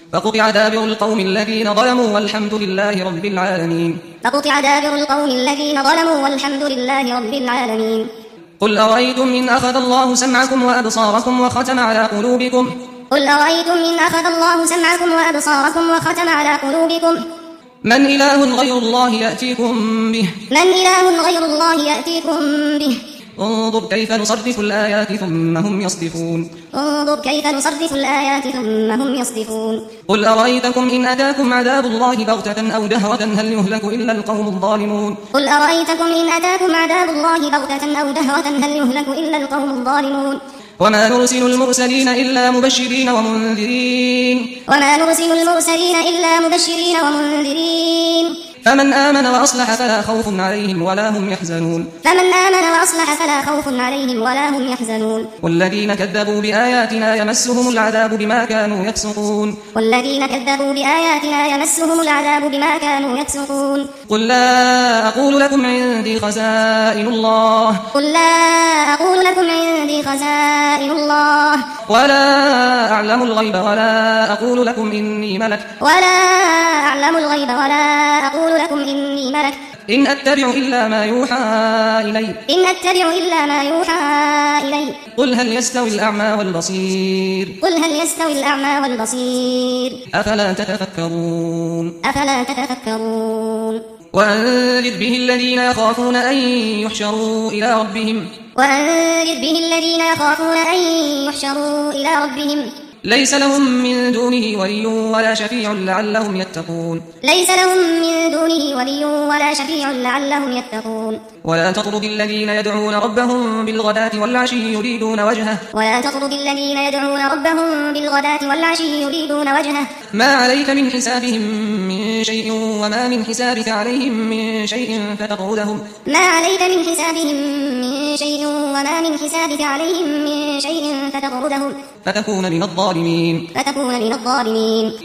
فقطع دابر القوم الذين ظلموا والحمد لله رب العالمين. فقطع دابر القوم الذين ظلموا والحمد لله رب العالمين. قل أرأيتم إن أخذ الله سمعكم وأبصاركم وختم على قلوبكم قل أرأيتم إن أخذ الله سمعكم وأبصاركم وختم على قلوبكم من إله غير الله يأتيكم به انظر كيف نصرف الآيات ثم هم يصدفون. قل أرأيتكم إن أتاكم عذاب الله بغتة أو جهرة هل يهلك إلا القوم الظالمون. وما نرسل المرسلين إلا مبشرين ومنذرين فمن آمن وأصلح فلا خوف عليهم ولا هم يحزنون. والذين كذبوا بآياتنا يمسهم العذاب بما كانوا يفسقون. قل لا أقول لكم عندي خزائن الله ولا أعلم الغيب ولا أقول لكم إني ملك إن أتبع إلا ما يوحى إلي. قل هل يستوي الأعمى والبصير أفلا تتفكرون. وأنذر به الذين يخافون أن يحشروا إلى ربهم ليس لهم من دونه ولي ولا شفيع لعلهم يتقون. ولا تطرد الذين يدعون ربهم بالغداة والعشي يريدون وجهه ما عليك من حسابهم من شيء وما من حسابك عليهم من شيء فتكون من الظالمين.